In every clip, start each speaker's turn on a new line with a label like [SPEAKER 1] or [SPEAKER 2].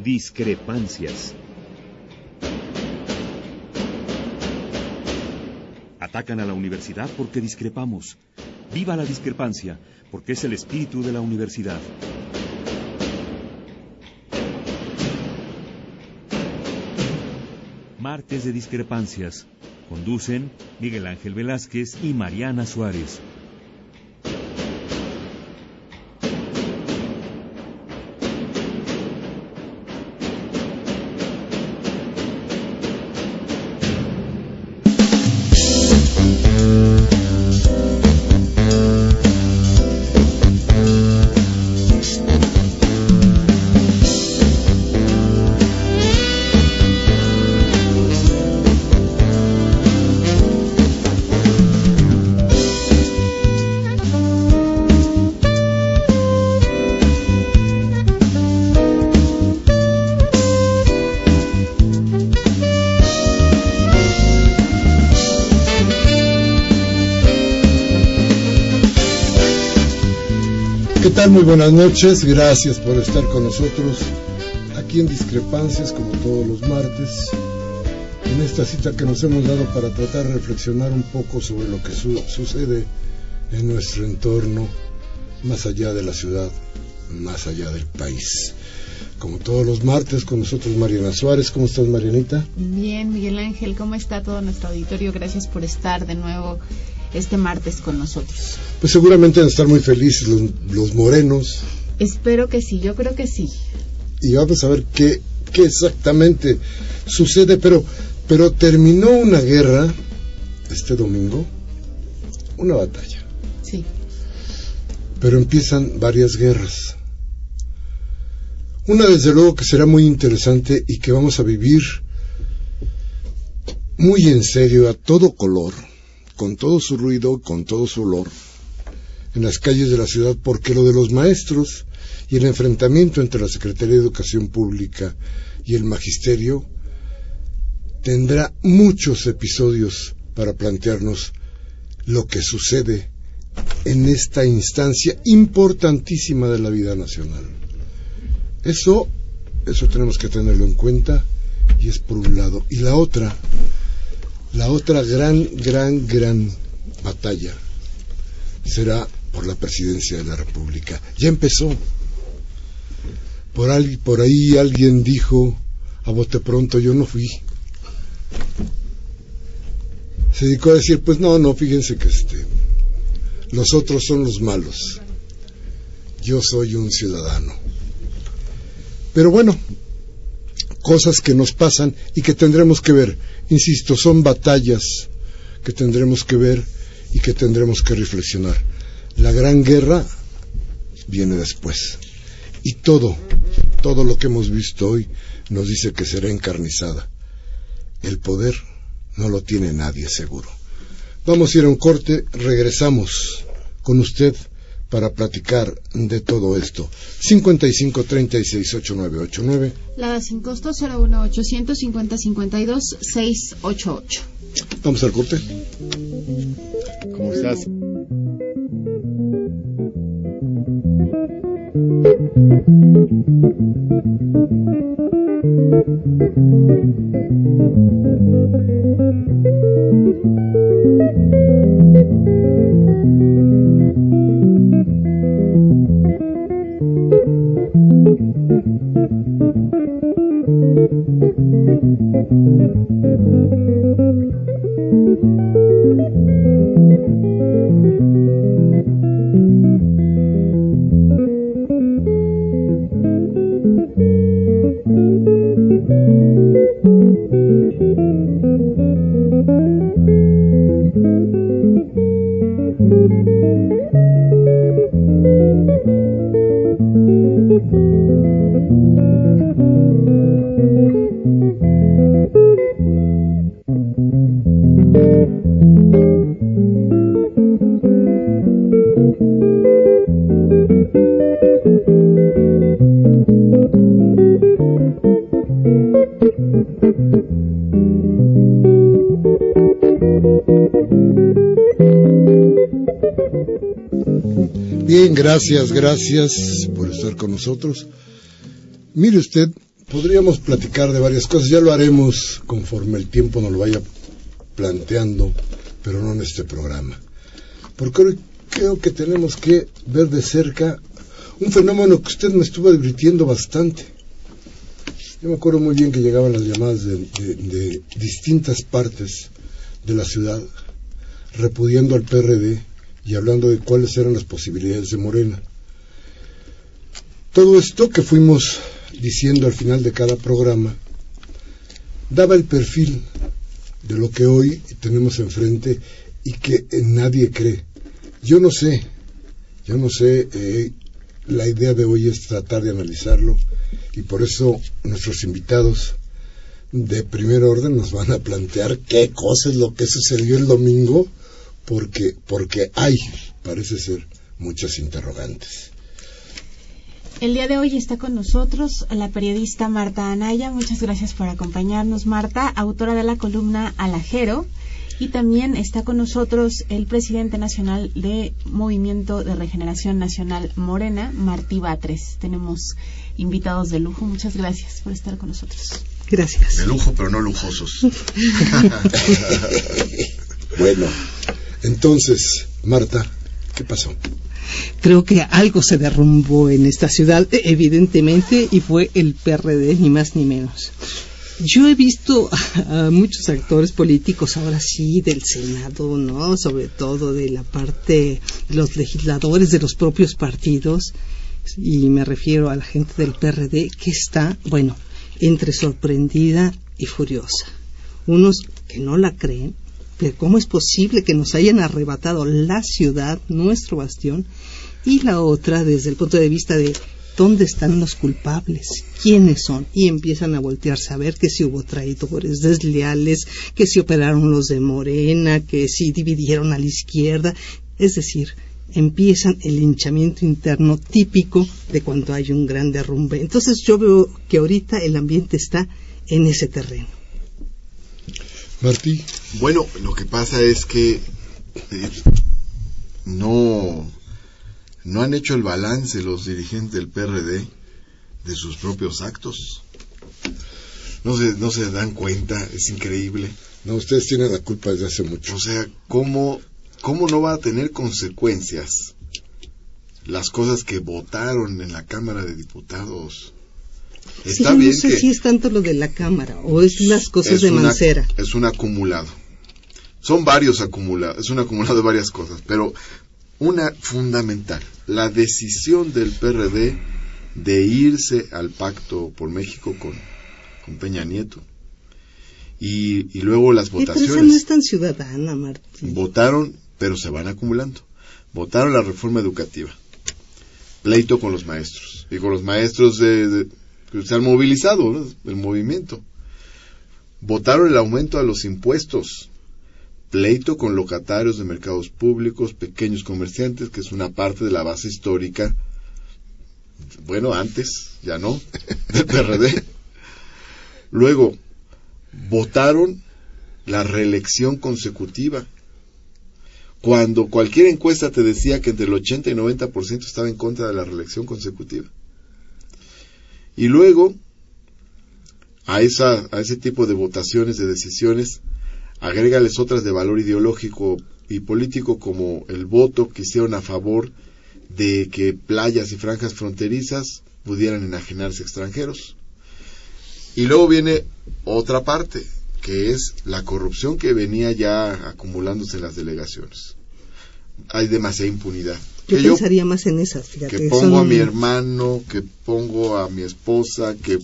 [SPEAKER 1] Discrepancias. Atacan a la universidad porque discrepamos. ¡Viva la discrepancia! Porque es el espíritu de la universidad. Martes de Discrepancias. Conducen Miguel Ángel Velázquez y Mariana Suárez.
[SPEAKER 2] Muy buenas noches, gracias por estar con nosotros aquí en Discrepancias, como todos los martes, en esta cita que nos hemos dado para tratar de reflexionar un poco sobre lo que sucede en nuestro entorno, más allá de la ciudad, más allá del país. Como todos los martes, con nosotros Mariana Suárez. ¿Cómo estás, Marianita?
[SPEAKER 3] Bien, Miguel Ángel, ¿cómo está todo nuestro auditorio? Gracias por estar de nuevo este martes con nosotros.
[SPEAKER 2] Pues seguramente van a estar muy felices los morenos.
[SPEAKER 3] Espero que sí, yo creo que sí.
[SPEAKER 2] Y vamos a ver qué exactamente sucede, pero terminó una guerra este domingo, una batalla.
[SPEAKER 3] Sí.
[SPEAKER 2] Pero empiezan varias guerras. Una desde luego que será muy interesante y que vamos a vivir muy en serio, a todo color, con todo su ruido, con todo su olor, en las calles de la ciudad, porque lo de los maestros y el enfrentamiento entre la Secretaría de Educación Pública y el Magisterio tendrá muchos episodios para plantearnos lo que sucede en esta instancia importantísima de la vida nacional. Eso tenemos que tenerlo en cuenta, y es por un lado. Y la otra gran batalla será por la presidencia de la República. Ya empezó. Por ahí alguien dijo, a bote pronto, yo no fui. Se dedicó a decir, pues no, fíjense que los otros son los malos. Yo soy un ciudadano. Pero bueno, cosas que nos pasan y que tendremos que ver. Insisto, son batallas que tendremos que ver y que tendremos que reflexionar. La gran guerra viene después. Y todo lo que hemos visto hoy nos dice que será encarnizada. El poder no lo tiene nadie seguro. Vamos a ir a un corte, regresamos con usted para platicar de todo esto. 55368989.
[SPEAKER 3] La sin costo 0185052-688.
[SPEAKER 2] Vamos al corte.
[SPEAKER 1] ¿Cómo estás?
[SPEAKER 2] Bien, gracias por estar con nosotros. Mire usted, podríamos platicar de varias cosas, ya lo haremos conforme el tiempo nos lo vaya planteando, pero no en este programa. Porque hoy creo que tenemos que ver de cerca un fenómeno que usted me estuvo advirtiendo bastante. Yo me acuerdo muy bien que llegaban las llamadas de distintas partes de la ciudad repudiando al PRD y hablando de cuáles eran las posibilidades de Morena. Todo esto que fuimos diciendo al final de cada programa daba el perfil de lo que hoy tenemos enfrente y que nadie cree. Yo no sé, la idea de hoy es tratar de analizarlo y por eso nuestros invitados de primer orden nos van a plantear qué cosa es lo que sucedió el domingo, porque hay, parece ser, muchas interrogantes.
[SPEAKER 3] El día de hoy está con nosotros la periodista Marta Anaya. Muchas gracias por acompañarnos, Marta, autora de la columna Alajero. Y también está con nosotros el presidente nacional de Movimiento de Regeneración Nacional Morena, Martí Batres. Tenemos invitados de lujo. Muchas gracias por estar con nosotros.
[SPEAKER 4] Gracias.
[SPEAKER 5] De lujo, pero no lujosos.
[SPEAKER 2] Bueno, entonces, Marta, ¿qué pasó?
[SPEAKER 4] Creo que algo se derrumbó en esta ciudad, evidentemente, y fue el PRD, ni más ni menos. Yo he visto a muchos actores políticos, ahora sí, del Senado, ¿no? Sobre todo de la parte de los legisladores de los propios partidos, y me refiero a la gente del PRD, que está, bueno, entre sorprendida y furiosa. Unos que no la creen, pero ¿cómo es posible que nos hayan arrebatado la ciudad, nuestro bastión? Y la otra, desde el punto de vista de ¿dónde están los culpables? ¿Quiénes son? Y empiezan a voltearse a ver que si hubo traidores desleales, que si operaron los de Morena, que si dividieron a la izquierda. Es decir, empiezan el linchamiento interno típico de cuando hay un gran derrumbe. Entonces yo veo que ahorita el ambiente está en ese terreno.
[SPEAKER 2] Martí.
[SPEAKER 5] Bueno, lo que pasa es que no han hecho el balance los dirigentes del PRD de sus propios actos. No se dan cuenta, es increíble.
[SPEAKER 2] No, ustedes tienen la culpa desde hace mucho.
[SPEAKER 5] O sea, ¿cómo no va a tener consecuencias las cosas que votaron en la Cámara de Diputados? Está
[SPEAKER 4] sí,
[SPEAKER 5] bien,
[SPEAKER 4] no sé si es tanto lo de la Cámara o es las cosas de Mancera.
[SPEAKER 5] Es un acumulado. Son varios acumulados, es un acumulado de varias cosas, pero una fundamental, la decisión del PRD de irse al Pacto por México con Peña Nieto. Y luego las votaciones.
[SPEAKER 4] Pero esa no es tan ciudadana, Martín.
[SPEAKER 5] Votaron, pero se van acumulando. Votaron la reforma educativa. Pleito con los maestros. Y con los maestros que se han movilizado, ¿no? El movimiento. Votaron el aumento a los impuestos. Pleito con locatarios de mercados públicos, pequeños comerciantes, que es una parte de la base histórica. Bueno, antes, ya no, del PRD. Luego, votaron la reelección consecutiva. Cuando cualquier encuesta te decía que entre el 80 y 90% estaba en contra de la reelección consecutiva. Y luego, a ese tipo de votaciones, de decisiones, agrégales otras de valor ideológico y político, como el voto que hicieron a favor de que playas y franjas fronterizas pudieran enajenarse extranjeros. Y luego viene otra parte, que es la corrupción que venía ya acumulándose en las delegaciones. Hay demasiada impunidad.
[SPEAKER 4] Yo pensaría más en esas, fíjate.
[SPEAKER 5] Que pongo a mi hermano, que pongo a mi esposa, que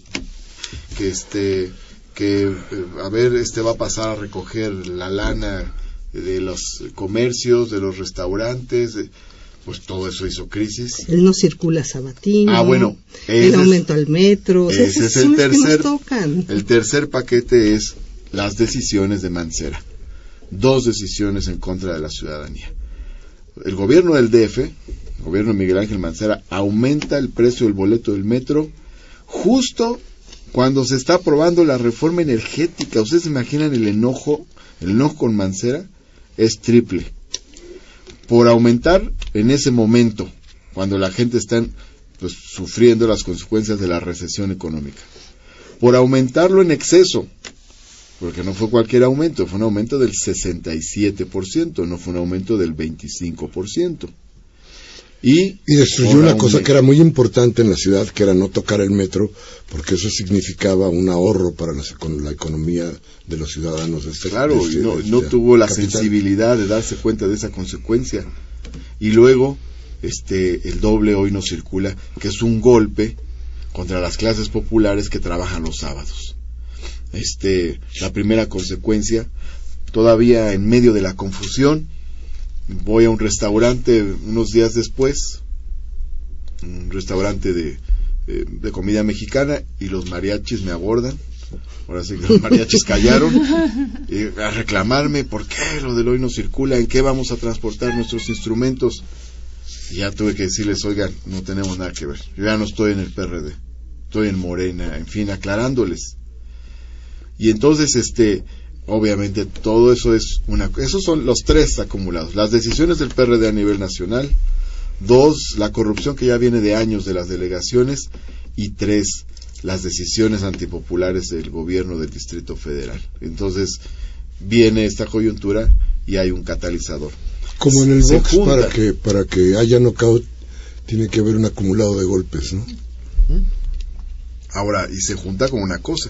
[SPEAKER 5] va a pasar a recoger la lana de los comercios, de los restaurantes, pues todo eso hizo crisis.
[SPEAKER 4] Él no circula sabatino.
[SPEAKER 5] Bueno,
[SPEAKER 4] el aumento al metro.
[SPEAKER 5] Ese es el tercer. El tercer paquete es las decisiones de Mancera. 2 decisiones en contra de la ciudadanía. El gobierno del DF, el gobierno de Miguel Ángel Mancera, aumenta el precio del boleto del metro justo cuando se está aprobando la reforma energética. ¿Ustedes se imaginan el enojo con Mancera? Es triple. Por aumentar en ese momento, cuando la gente está sufriendo las consecuencias de la recesión económica. por aumentarlo en exceso, porque no fue cualquier aumento, fue un aumento del 67%, no fue un aumento del 25%. Y
[SPEAKER 2] destruyó una cosa que era muy importante en la ciudad, que era no tocar el metro, porque eso significaba un ahorro para la economía de los ciudadanos de este
[SPEAKER 5] Claro, y no tuvo la sensibilidad de darse cuenta de esa consecuencia. Y luego, el doble hoy no circula, que es un golpe contra las clases populares que trabajan los sábados. La primera consecuencia, todavía en medio de la confusión, voy a un restaurante unos días después, un restaurante de comida mexicana, y los mariachis me abordan. Ahora sí que los mariachis callaron a reclamarme por qué lo del hoy no circula, en qué vamos a transportar nuestros instrumentos. Y ya tuve que decirles, oigan, no tenemos nada que ver, yo ya no estoy en el PRD, estoy en Morena, en fin, aclarándoles. Y entonces obviamente todo eso esos son los tres acumulados: las decisiones del PRD a nivel nacional, 2, la corrupción que ya viene de años de las delegaciones, y 3, las decisiones antipopulares del gobierno del Distrito Federal. Entonces viene esta coyuntura y hay un catalizador.
[SPEAKER 2] Como en el box, para que haya knockout tiene que haber un acumulado de golpes, ¿no?
[SPEAKER 5] Ahora, y se junta con una cosa,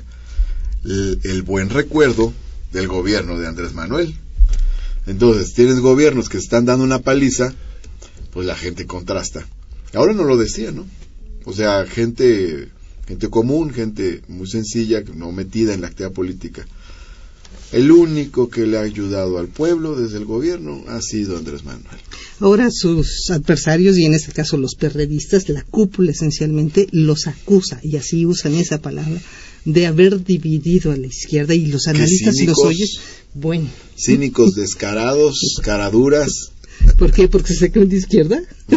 [SPEAKER 5] el buen recuerdo del gobierno de Andrés Manuel. Entonces tienes gobiernos que están dando una paliza, pues la gente contrasta. Ahora no lo decía, ¿no? O sea, gente común, gente muy sencilla, no metida en la actividad política. El único que le ha ayudado al pueblo desde el gobierno ha sido Andrés Manuel.
[SPEAKER 4] Ahora sus adversarios, y en este caso los perredistas, la cúpula esencialmente, los acusa, y así usan esa palabra, de haber dividido a la izquierda, y los analistas, si los oyes, bueno. Cínicos,
[SPEAKER 5] descarados, caraduras.
[SPEAKER 4] ¿Por qué? ¿Porque se creen de izquierda?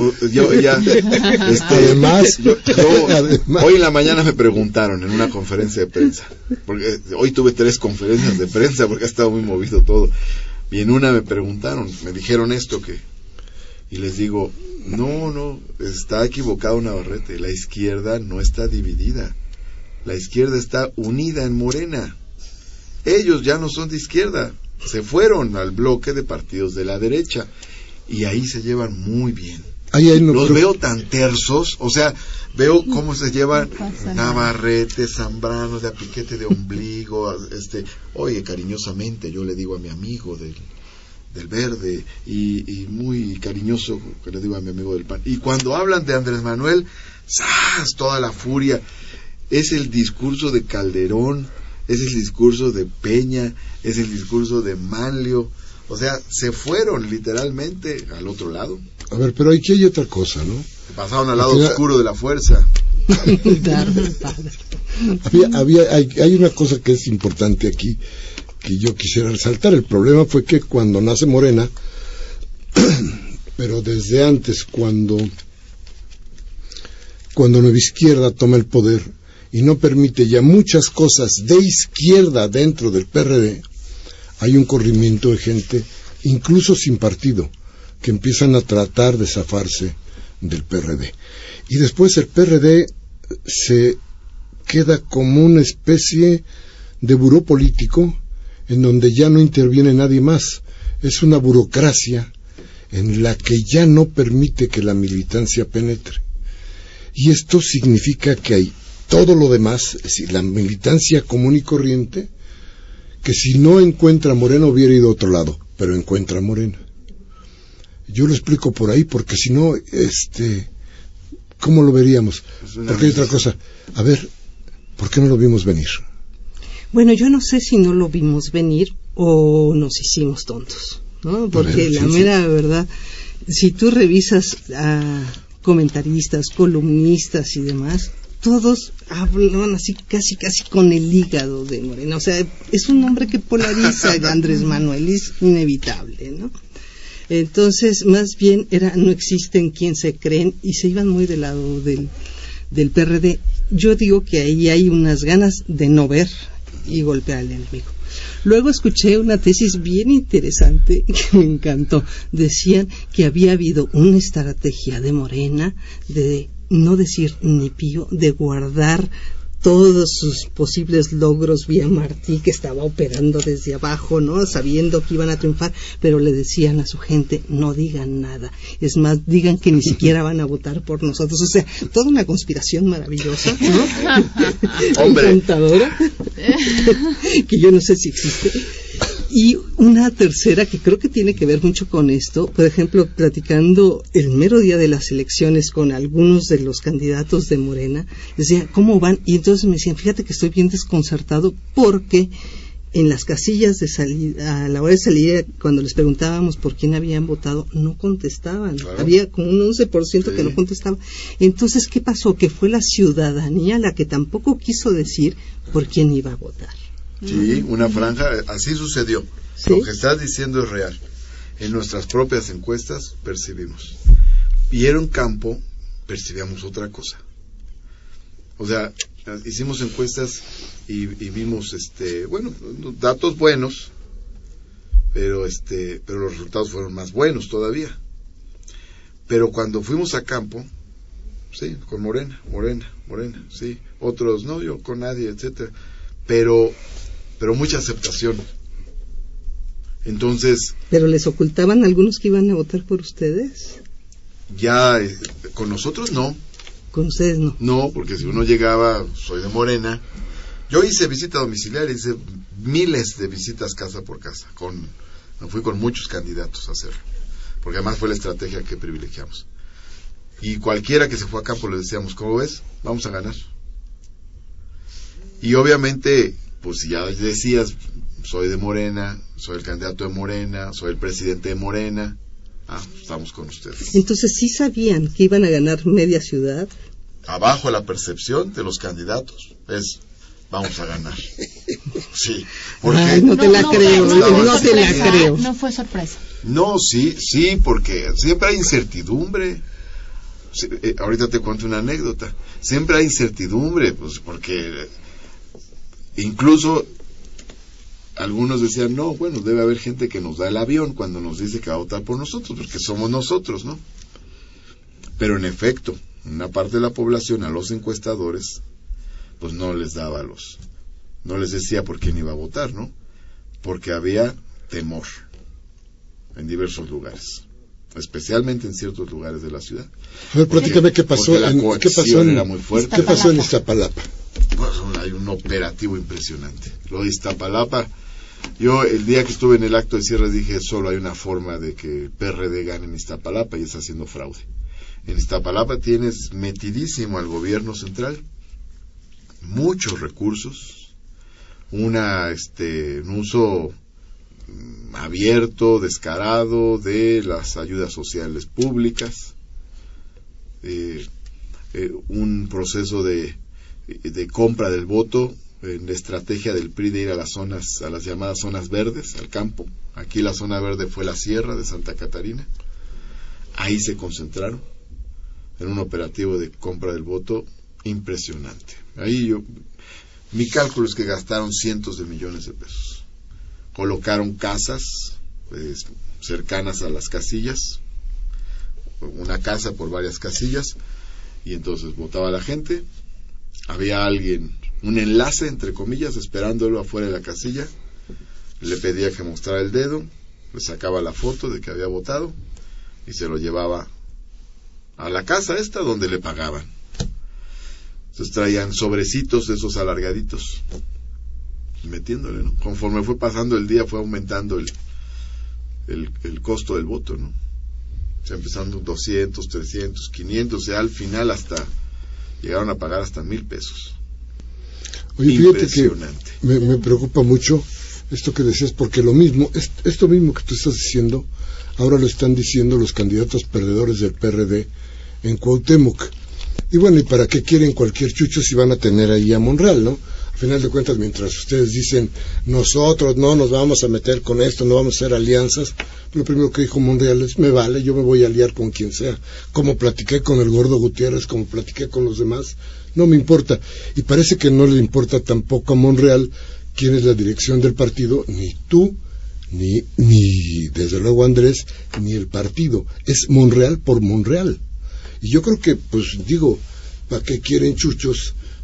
[SPEAKER 2] Además,
[SPEAKER 5] hoy en la mañana me preguntaron en una conferencia de prensa, porque hoy tuve 3 conferencias de prensa porque ha estado muy movido todo, y en una me preguntaron, me dijeron esto y les digo, no, está equivocado Navarrete, la izquierda no está dividida, la izquierda está unida en Morena. Ellos ya no son de izquierda, se fueron al bloque de partidos de la derecha. Y ahí se llevan muy bien. Los veo tan tersos, o sea, veo cómo se llevan Navarrete, Zambrano, de a piquete de ombligo, oye, cariñosamente yo le digo a mi amigo del Verde, y muy cariñoso que le digo a mi amigo del PAN. Y cuando hablan de Andrés Manuel, ¡zas!, toda la furia. Es el discurso de Calderón, es el discurso de Peña, es el discurso de Manlio. O sea, se fueron literalmente al otro lado.
[SPEAKER 2] A ver, pero aquí hay otra cosa, ¿no?
[SPEAKER 5] Pasaron al lado oscuro de la fuerza.
[SPEAKER 2] Hay una cosa que es importante aquí, que yo quisiera resaltar. El problema fue que cuando nace Morena, pero desde antes, cuando Nueva Izquierda toma el poder y no permite ya muchas cosas de izquierda dentro del PRD, hay un corrimiento de gente, incluso sin partido, que empiezan a tratar de zafarse del PRD. Y después el PRD se queda como una especie de buró político en donde ya no interviene nadie más. Es una burocracia en la que ya no permite que la militancia penetre. Y esto significa que hay todo lo demás, es decir, la militancia común y corriente, que si no encuentra a Morena hubiera ido a otro lado, pero encuentra a Morena. Yo lo explico por ahí, porque si no, ¿cómo lo veríamos? Porque hay otra cosa. A ver, ¿por qué no lo vimos venir?
[SPEAKER 4] Bueno, yo no sé si no lo vimos venir o nos hicimos tontos, ¿no? Porque la mera verdad, si tú revisas a comentaristas, columnistas y demás, todos hablan así casi con el hígado de Morena. O sea, es un hombre que polariza, Andrés Manuel, es inevitable, ¿no? Entonces, más bien no existen quien se creen, y se iban muy del lado del PRD. Yo digo que ahí hay unas ganas de no ver y golpear al enemigo. Luego escuché una tesis bien interesante que me encantó. Decían que había habido una estrategia de Morena de no decir ni pío, de guardar todos sus posibles logros vía Martí, que estaba operando desde abajo, ¿no? Sabiendo que iban a triunfar, pero le decían a su gente, no digan nada. Es más, digan que ni siquiera van a votar por nosotros. O sea, toda una conspiración maravillosa, ¿no? Encantadora, que yo no sé si existe. Y una tercera que creo que tiene que ver mucho con esto, por ejemplo, platicando el mero día de las elecciones con algunos de los candidatos de Morena, decía, ¿cómo van? Y entonces me decían, fíjate que estoy bien desconcertado porque en las casillas de salida, a la hora de salida, cuando les preguntábamos por quién habían votado, no contestaban. Claro. Había como un 11% que no contestaba. Entonces, ¿qué pasó? Que fue la ciudadanía la que tampoco quiso decir por quién iba a votar.
[SPEAKER 5] Sí, una franja, así sucedió. ¿Sí? Lo que estás diciendo es real. En nuestras propias encuestas percibimos. Y en un campo percibíamos otra cosa. O sea, hicimos encuestas y vimos, datos buenos, pero los resultados fueron más buenos todavía. Pero cuando fuimos a campo, sí, con Morena, sí, otros no, yo con nadie, etcétera. Pero mucha aceptación. Entonces... ¿Pero les ocultaban algunos que iban a votar por ustedes? Ya, con nosotros no. ¿Con ustedes no? No, porque si uno llegaba, soy de Morena. Yo hice visita domiciliaria, hice miles de visitas casa por casa. Me fui con muchos candidatos a hacerlo. Porque además fue la estrategia que privilegiamos. Y cualquiera que se fue a campo le decíamos, ¿cómo ves? Vamos a ganar. Y obviamente, pues si ya decías, soy de Morena, soy el candidato de Morena, soy el presidente de Morena, estamos con ustedes. Entonces, ¿sí sabían que iban a ganar media ciudad? Abajo la percepción de los candidatos es, vamos a ganar. Sí. Porque ay, no te la creo, no te la creo. No fue sorpresa. No, sí, porque siempre hay incertidumbre. Sí, ahorita te cuento una anécdota. Siempre hay incertidumbre, pues porque... Incluso algunos decían, no, bueno, debe haber gente que nos da el avión cuando nos dice que va a votar por nosotros, porque somos nosotros, ¿no? Pero en efecto, una parte de la población, a los encuestadores, pues no les decía por quién iba a votar, ¿no? Porque había temor en diversos lugares, especialmente en ciertos lugares de la ciudad. A ver, platícame qué pasó en Iztapalapa. Pues hay un operativo impresionante. Lo de Iztapalapa, yo el día que estuve en el acto de cierre dije, solo hay una forma de que el PRD gane en Iztapalapa y es haciendo fraude. En Iztapalapa tienes metidísimo al gobierno central, muchos recursos, un uso abierto, descarado de las ayudas sociales públicas, un proceso de compra del voto en la estrategia del PRI de ir a las llamadas zonas verdes, al campo. Aquí la zona verde fue la sierra de Santa Catarina. Ahí se concentraron en un operativo de compra del voto impresionante. Mi cálculo es que gastaron cientos de millones de pesos. Colocaron casas cercanas a las casillas, una casa por varias casillas, y entonces votaba la gente. Había alguien, un enlace entre comillas, esperándolo afuera de la casilla, le pedía que mostrara el dedo, le sacaba la foto de que había votado y se lo llevaba a la casa esta donde le pagaban. Entonces traían sobrecitos de esos alargaditos, metiéndole, ¿no? Conforme fue pasando el día fue aumentando el costo del voto, ¿no? O sea, empezando 200, 300, 500, o sea, al final llegaron a pagar hasta 1,000 pesos. Oye, fíjate que me preocupa mucho esto que decías, porque esto mismo que tú estás diciendo, ahora lo están diciendo los candidatos perdedores del PRD en Cuauhtémoc. Y bueno, ¿y para qué quieren cualquier chucho si van a tener ahí a Monreal, no? Al final de cuentas, mientras ustedes dicen, nosotros no nos vamos a meter con esto, no vamos a hacer alianzas, lo primero que dijo Monreal es, me vale, yo me voy a aliar con quien sea. Como platiqué con el Gordo Gutiérrez, como platiqué con los demás, no me importa. Y parece que no le importa tampoco a Monreal quién es la dirección del partido, ni tú, ni desde luego Andrés, ni el partido. Es Monreal por Monreal. Y yo creo que, pues digo, ¿para qué quieren chuchos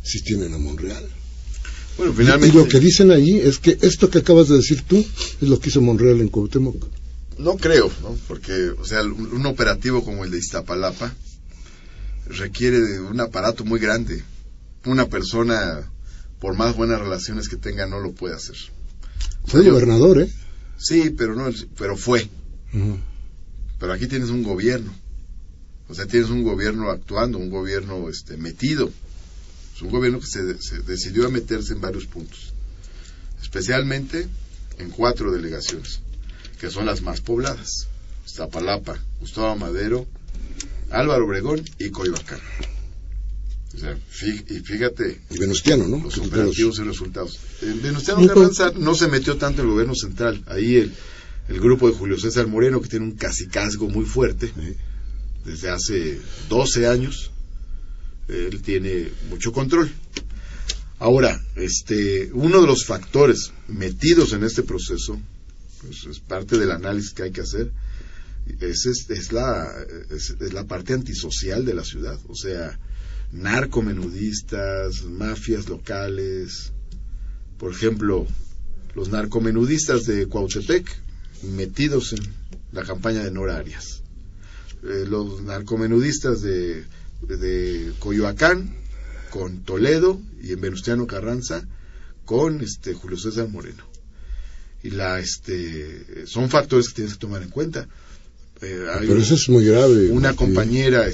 [SPEAKER 2] sí tienen a Monreal.
[SPEAKER 5] Bueno, finalmente...
[SPEAKER 2] Y lo que dicen ahí es que esto que acabas de decir tú es lo que hizo Monreal en Cuauhtémoc.
[SPEAKER 5] No creo, ¿no? Porque, o sea, un operativo como el de Iztapalapa requiere de un aparato muy grande. Una persona, por más buenas relaciones que tenga, no lo puede hacer.
[SPEAKER 2] Fue gobernador, ¿eh?
[SPEAKER 5] Sí, pero fue. Uh-huh. Pero aquí tienes un gobierno. O sea, tienes un gobierno actuando, un gobierno metido. Es un gobierno que se decidió a meterse en varios puntos. Especialmente en 4 delegaciones, que son las más pobladas: Iztapalapa, Gustavo Madero, Álvaro Obregón y Coyoacán. O sea, fíjate...
[SPEAKER 2] Y Venustiano, ¿no?
[SPEAKER 5] Los operativos y resultados. Venustiano Carranza no se metió tanto en el gobierno central. Ahí el grupo de Julio César Moreno, que tiene un cacicazgo muy fuerte, desde hace 12 años, él tiene mucho control. Ahora, uno de los factores metidos en este proceso, pues es parte del análisis que hay que hacer, es la parte antisocial de la ciudad. O sea, narcomenudistas, mafias locales. Por ejemplo, los narcomenudistas de Cuautepec metidos en la campaña de Nora Arias. Los narcomenudistas de Coyoacán con Toledo, y en Venustiano Carranza con Julio César Moreno. Y son factores que tienes que tomar en cuenta.
[SPEAKER 2] Pero eso es muy grave.
[SPEAKER 5] Una compañera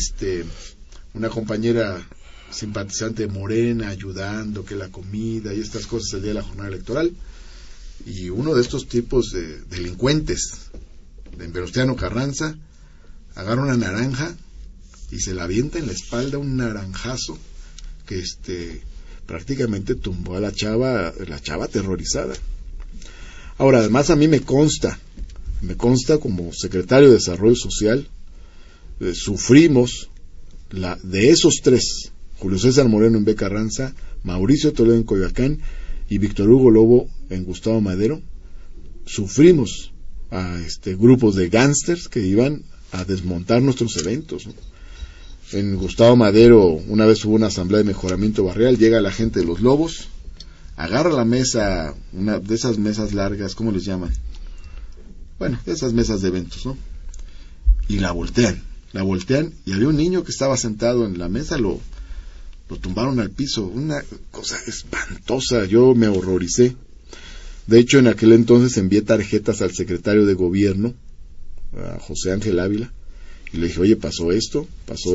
[SPEAKER 5] simpatizante de Morena ayudando, que la comida y estas cosas el día de la jornada electoral, y uno de estos tipos de delincuentes de Venustiano Carranza agarra una naranja y se la avienta en la espalda, un naranjazo que prácticamente tumbó a la chava aterrorizada. Ahora, además, a mí me consta como secretario de Desarrollo Social, sufrimos de esos 3, Julio César Moreno en B. Carranza, Mauricio Toledo en Coyoacán y Víctor Hugo Lobo en Gustavo Madero, sufrimos a grupos de gángsters que iban a desmontar nuestros eventos, ¿no? En Gustavo Madero, una vez hubo una asamblea de mejoramiento barrial, llega la gente de los Lobos, agarra la mesa, una de esas mesas largas, ¿cómo les llaman? Bueno, esas mesas de eventos, ¿no? Y la voltean, y había un niño que estaba sentado en la mesa, lo tumbaron al piso, una cosa espantosa, yo me horroricé. De hecho, en aquel entonces envié tarjetas al secretario de gobierno, a José Ángel Ávila, y le dije, oye, pasó esto,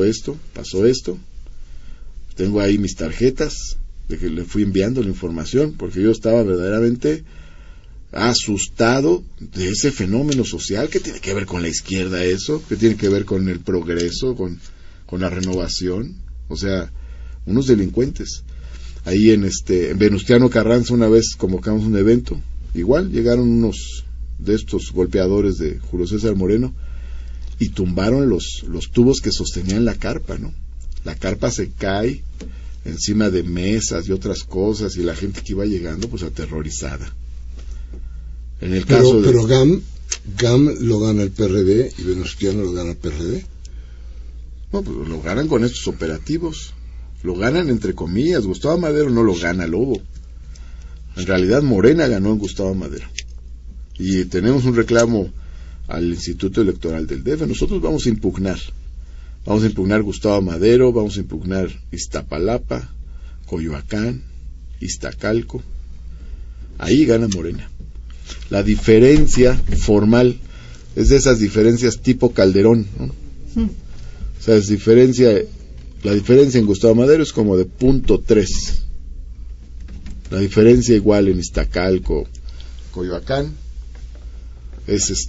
[SPEAKER 5] tengo ahí mis tarjetas, de que le fui enviando la información, porque yo estaba verdaderamente asustado de ese fenómeno social. que tiene que ver con la izquierda eso? ¿Qué tiene que ver con el progreso, con la renovación? O sea, unos delincuentes. Ahí en Venustiano Carranza una vez convocamos un evento, igual llegaron unos de estos golpeadores de Julio César Moreno y tumbaron los tubos que sostenían la carpa, ¿no? La carpa se cae encima de mesas y otras cosas, y la gente que iba llegando pues aterrorizada. En el caso
[SPEAKER 2] pero GAM lo gana el PRD y Venustiano lo gana el PRD.
[SPEAKER 5] No, pues lo ganan con estos operativos, lo ganan entre comillas. Gustavo Madero no lo gana Lobo. En realidad Morena ganó en Gustavo Madero. Y tenemos un reclamo al Instituto Electoral del DF. Nosotros vamos a impugnar Gustavo Madero, vamos a impugnar Iztapalapa, Coyoacán, Iztacalco. Ahí gana Morena. La diferencia formal es de esas diferencias tipo Calderón, ¿no? O sea, la diferencia en Gustavo Madero es como de 0.3. La diferencia igual en Iztacalco, Coyoacán, es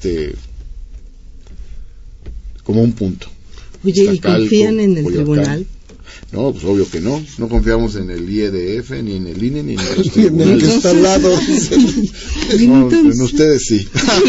[SPEAKER 5] como un punto.
[SPEAKER 4] Oye, ¿y confían en el tribunal?
[SPEAKER 5] No, pues obvio que no. No confiamos en el IEDF, ni en el INE, ni en los tribunales.
[SPEAKER 2] En el que está al lado.
[SPEAKER 5] No, en ustedes sí.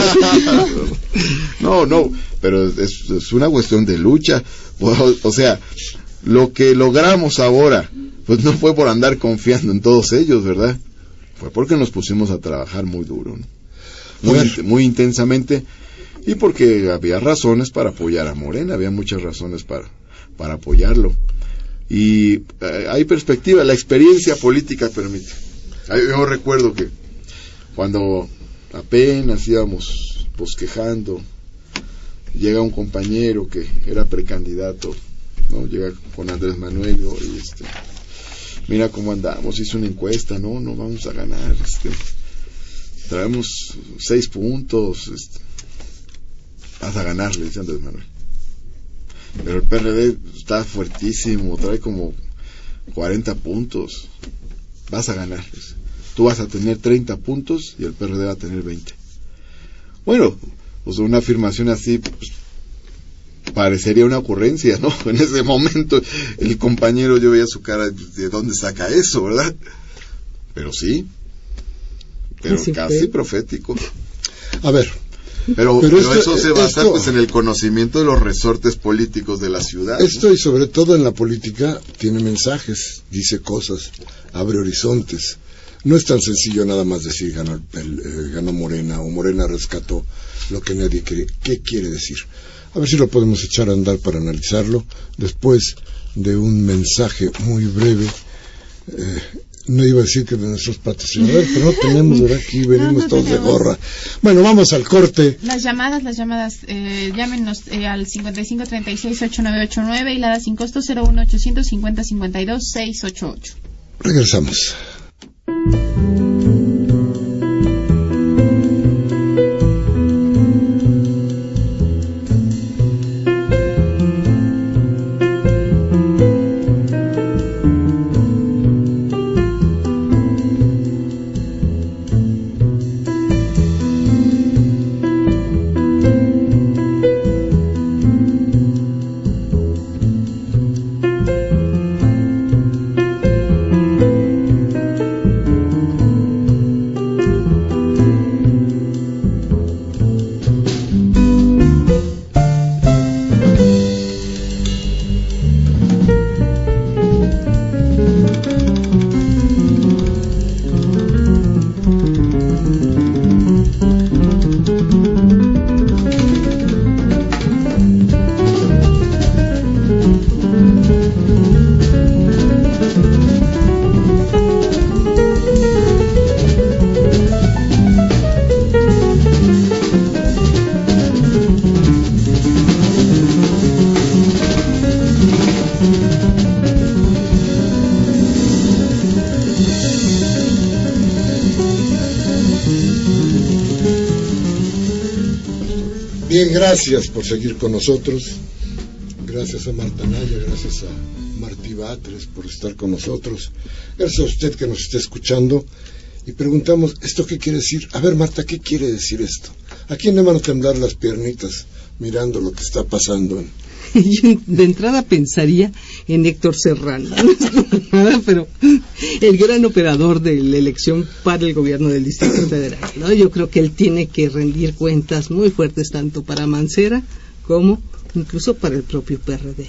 [SPEAKER 5] No, pero es una cuestión de lucha. O sea, lo que logramos ahora, pues no fue por andar confiando en todos ellos, ¿verdad? Fue porque nos pusimos a trabajar muy duro, ¿no? Muy intensamente, y porque había razones para apoyar a Morena, había muchas razones para apoyarlo. Y hay perspectiva, la experiencia política permite. Yo recuerdo que cuando apenas íbamos bosquejando, llega un compañero que era precandidato, ¿no? Llega con Andrés Manuel y mira cómo andamos, hizo una encuesta, no vamos a ganar, traemos 6 puntos, vas a ganar, le dice Andrés Manuel. Pero el PRD está fuertísimo, trae como 40 puntos, vas a ganar. Tú vas a tener 30 puntos y el PRD va a tener 20. Bueno, pues una afirmación así pues, parecería una ocurrencia, ¿no? En ese momento el compañero, yo veía su cara, ¿de dónde saca eso, verdad? Pero sí, pero casi profético.
[SPEAKER 2] A ver,
[SPEAKER 5] pero eso se basa pues en el conocimiento de los resortes políticos de la ciudad.
[SPEAKER 2] Esto, ¿no? Y sobre todo en la política tiene mensajes, dice cosas, abre horizontes. No es tan sencillo nada más decir ganó Morena o Morena rescató lo que nadie quiere. ¿Qué quiere decir? A ver si lo podemos echar a andar para analizarlo después de un mensaje muy breve. No iba a decir que de nuestros patrocinadores, pero no tenemos, ¿verdad? Aquí venimos todos de gorra. Bueno, vamos al corte.
[SPEAKER 3] Las llamadas, llámenos al 5536-8989 y la da sin costo 01850-52-688.
[SPEAKER 2] Regresamos. Bien, gracias por seguir con nosotros. Gracias a Marta Anaya, gracias a Martí Batres por estar con nosotros. Gracias a usted que nos está escuchando. Y preguntamos, ¿esto qué quiere decir? A ver, Marta, ¿qué quiere decir esto? ¿A quién le van a temblar las piernitas mirando lo que está pasando?
[SPEAKER 4] Yo de entrada pensaría en Héctor Serrano, pero el gran operador de la elección para el gobierno del Distrito Federal, ¿no? Yo creo que él tiene que rendir cuentas muy fuertes tanto para Mancera como incluso para el propio PRD.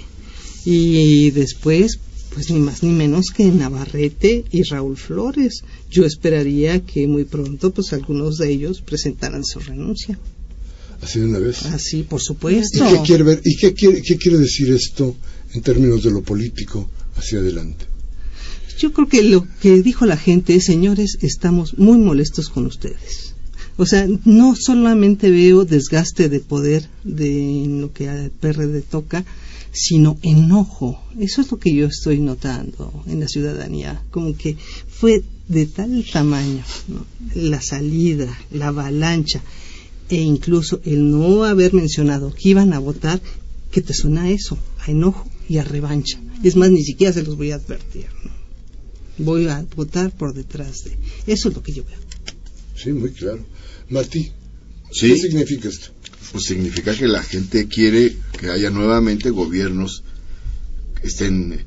[SPEAKER 4] Y después, pues ni más ni menos que Navarrete y Raúl Flores. Yo esperaría que muy pronto pues algunos de ellos presentaran su renuncia.
[SPEAKER 2] ¿Así de una vez?
[SPEAKER 4] Así, por supuesto.
[SPEAKER 2] ¿Y qué quiere ver? ¿Y qué quiere decir esto en términos de lo político hacia adelante?
[SPEAKER 4] Yo creo que lo que dijo la gente es, señores, estamos muy molestos con ustedes. O sea, no solamente veo desgaste de poder en lo que al PRD toca, sino enojo. Eso es lo que yo estoy notando en la ciudadanía. Como que fue de tal tamaño, ¿no? La salida, la avalancha, e incluso el no haber mencionado que iban a votar, que te suena a eso, a enojo y a revancha. Es más, ni siquiera se los voy a advertir, ¿no? Voy a votar por detrás de... Eso es lo que yo veo.
[SPEAKER 2] Sí, muy claro. Martí,
[SPEAKER 5] ¿sí?
[SPEAKER 2] ¿Qué significa esto?
[SPEAKER 5] Pues significa que la gente quiere que haya nuevamente gobiernos que estén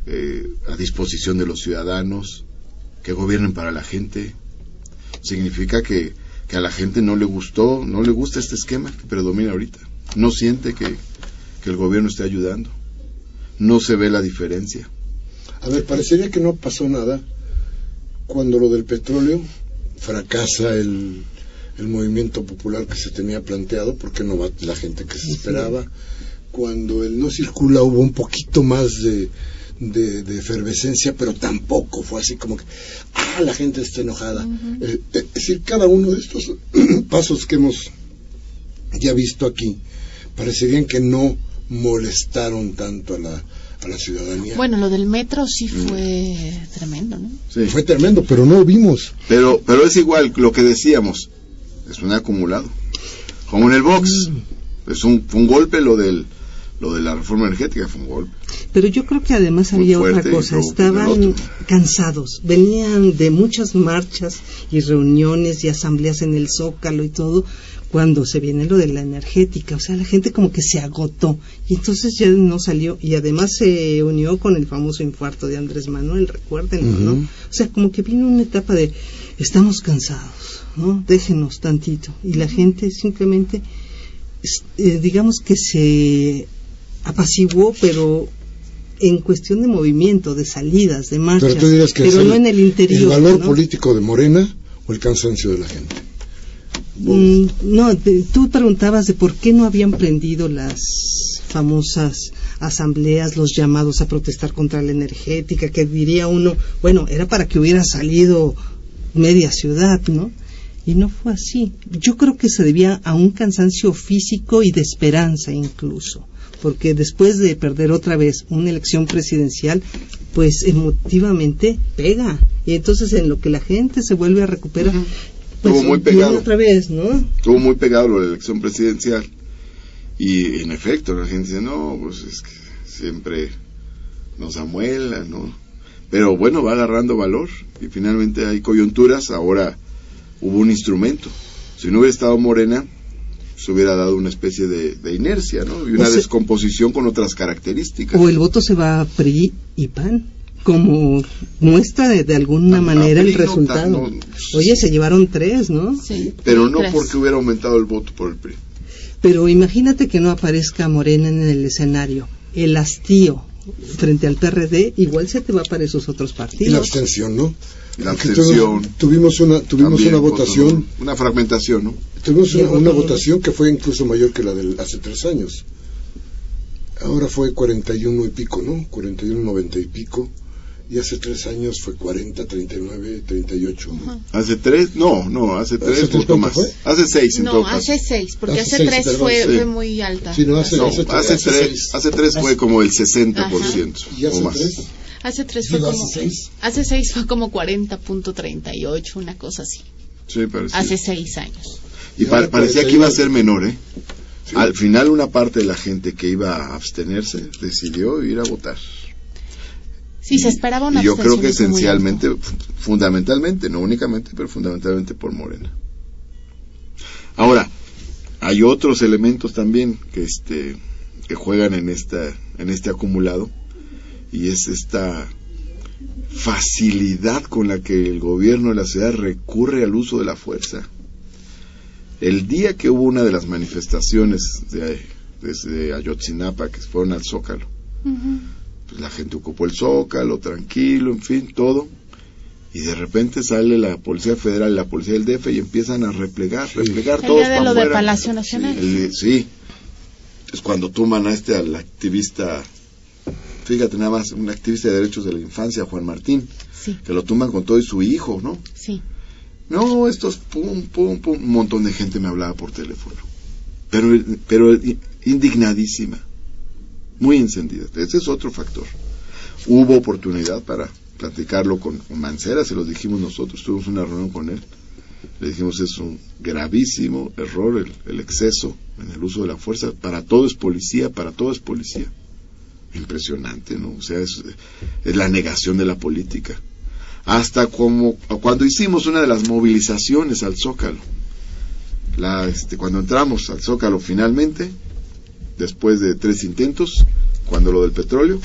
[SPEAKER 5] a disposición de los ciudadanos, que gobiernen para la gente. Significa que a la gente no le gusta este esquema que predomina ahorita. No siente que el gobierno esté ayudando. No se ve la diferencia.
[SPEAKER 2] A ver, parecería que no pasó nada cuando lo del petróleo fracasa el movimiento popular que se tenía planteado, porque no va la gente que se esperaba. Cuando el no circula hubo un poquito más de de efervescencia, pero tampoco fue así como que, la gente está enojada. Es decir, cada uno de estos pasos que hemos ya visto aquí, parecerían que no molestaron tanto a la ciudadanía.
[SPEAKER 6] Bueno, lo del metro sí fue tremendo, ¿no?
[SPEAKER 2] Sí. Fue tremendo, pero no lo vimos.
[SPEAKER 5] Pero es igual, lo que decíamos, es un acumulado. Como en el box, fue un golpe lo de la reforma energética, fue un golpe.
[SPEAKER 4] Pero yo creo que además había otra cosa, estaban cansados, venían de muchas marchas y reuniones y asambleas en el Zócalo y todo, cuando se viene lo de la energética, o sea, la gente como que se agotó, y entonces ya no salió, y además se unió con el famoso infarto de Andrés Manuel, recuérdenlo, ¿no? O sea, como que vino una etapa de, estamos cansados, ¿no? Déjenos tantito, y la gente simplemente, digamos que se apaciguó, pero en cuestión de movimiento, de salidas, de marchas,
[SPEAKER 2] pero tú dirás que
[SPEAKER 4] pero no en el interior.
[SPEAKER 2] ¿El valor político de Morena o el cansancio de la gente?
[SPEAKER 4] No, tú preguntabas de por qué no habían prendido las famosas asambleas, los llamados a protestar contra la energética, que diría uno, bueno, era para que hubiera salido media ciudad, ¿no? Y no fue así. Yo creo que se debía a un cansancio físico y de esperanza incluso, porque después de perder otra vez una elección presidencial, pues emotivamente pega, y entonces en lo que la gente se vuelve a recuperar, pues
[SPEAKER 5] estuvo muy pegado
[SPEAKER 4] otra vez, ¿no?
[SPEAKER 5] Estuvo muy pegado lo de la elección presidencial, y en efecto la gente dice, no, pues es que siempre nos amuela, ¿no? Pero bueno, va agarrando valor, y finalmente hay coyunturas. Ahora hubo un instrumento. Si no hubiera estado Morena, se hubiera dado una especie de inercia, ¿no? Y una descomposición con otras características.
[SPEAKER 4] O el voto se va a PRI y PAN, como muestra de alguna manera el resultado. Oye, se llevaron 3, ¿no?
[SPEAKER 6] Sí.
[SPEAKER 5] Pero no
[SPEAKER 6] 3.
[SPEAKER 5] porque hubiera aumentado el voto por el PRI.
[SPEAKER 4] Pero imagínate que no aparezca Morena en el escenario. El hastío frente al PRD igual se te va para esos otros partidos.
[SPEAKER 2] Y la abstención, ¿no?
[SPEAKER 5] La abstención.
[SPEAKER 2] Tuvimos una votación.
[SPEAKER 5] Una fragmentación, ¿no?
[SPEAKER 2] Tuvimos una votación que fue incluso mayor que la de hace 3 años. Ahora fue 41 y pico, ¿no? 41,90 y pico. Y hace 3 años fue 40, 39, 38. ¿no?
[SPEAKER 5] Hace 3, no, hace 3 votó más.
[SPEAKER 2] Fue?
[SPEAKER 5] Hace 6 en todo caso.
[SPEAKER 6] No, hace 6, porque hace
[SPEAKER 2] 6,
[SPEAKER 6] 3 fue muy alta.
[SPEAKER 2] Sí, no, hace
[SPEAKER 5] 3 fue como el 60%.
[SPEAKER 2] ¿Y hace
[SPEAKER 5] o más.
[SPEAKER 2] 3?
[SPEAKER 6] Hace 3 fue como... Hace 6 fue como 40.38, una cosa así.
[SPEAKER 5] Sí, parecía.
[SPEAKER 6] Hace 6 años.
[SPEAKER 5] Y parecía que iba a ser menor, ¿eh? Sí. Al final una parte de la gente que iba a abstenerse decidió ir a votar.
[SPEAKER 6] Sí, se esperaba una
[SPEAKER 5] abstención. Y yo creo que esencialmente, fundamentalmente, no únicamente, pero fundamentalmente por Morena. Ahora, hay otros elementos también que juegan en este acumulado, y es esta facilidad con la que el gobierno de la ciudad recurre al uso de la fuerza. El día que hubo una de las manifestaciones desde Ayotzinapa, que fueron al Zócalo, pues la gente ocupó el Zócalo, tranquilo, en fin, todo, y de repente sale la Policía Federal y la Policía del DF y empiezan a replegar todos para afuera.
[SPEAKER 6] El día de lo de Palacio Nacional.
[SPEAKER 5] Sí, es cuando toman al activista, fíjate nada más, un activista de derechos de la infancia, Juan Martín,
[SPEAKER 6] sí,
[SPEAKER 5] que lo toman con todo y su hijo, ¿no?
[SPEAKER 6] Sí.
[SPEAKER 5] No, estos pum, un montón de gente me hablaba por teléfono, pero indignadísima, muy encendida. Ese es otro factor. Hubo oportunidad para platicarlo con Mancera, se los dijimos nosotros, tuvimos una reunión con él, le dijimos es un gravísimo error el exceso en el uso de la fuerza, para todo es policía. Impresionante, ¿no? O sea, es la negación de la política. Hasta como cuando hicimos una de las movilizaciones al Zócalo, cuando entramos al Zócalo finalmente, después de 3 intentos, cuando lo del petróleo,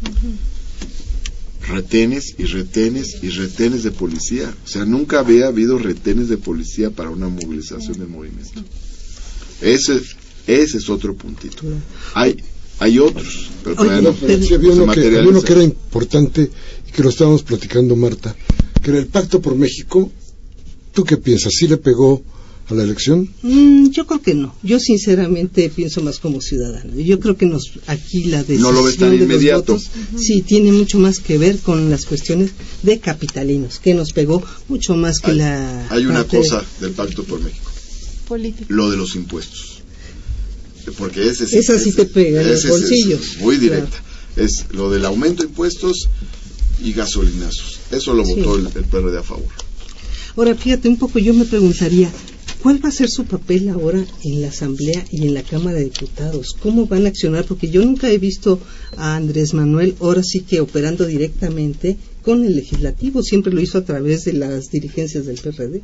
[SPEAKER 5] retenes de policía. O sea, nunca había habido retenes de policía para una movilización del movimiento. Ese es otro puntito. Hay otros, pero
[SPEAKER 2] sí, había uno que era importante y que lo estábamos platicando, Marta, que era el Pacto por México. ¿Tú qué piensas? ¿Sí le pegó a la elección?
[SPEAKER 4] Yo creo que no. Yo sinceramente pienso más como ciudadano. Yo creo que aquí la decisión
[SPEAKER 5] no lo ves tan
[SPEAKER 4] de
[SPEAKER 5] inmediato.
[SPEAKER 4] los votos sí tiene mucho más que ver con las cuestiones de capitalinos, que nos pegó mucho más que
[SPEAKER 5] Hay una cosa del Pacto por México.
[SPEAKER 6] Político.
[SPEAKER 5] Lo de los impuestos. Porque esa
[SPEAKER 4] sí te pega en los bolsillos.
[SPEAKER 5] Es muy directa. Claro. Es lo del aumento de impuestos y gasolinazos. Eso lo votó el PRD a favor.
[SPEAKER 4] Ahora, fíjate un poco, yo me preguntaría, ¿cuál va a ser su papel ahora en la Asamblea y en la Cámara de Diputados? ¿Cómo van a accionar? Porque yo nunca he visto a Andrés Manuel ahora sí que operando directamente con el Legislativo. Siempre lo hizo a través de las dirigencias del PRD.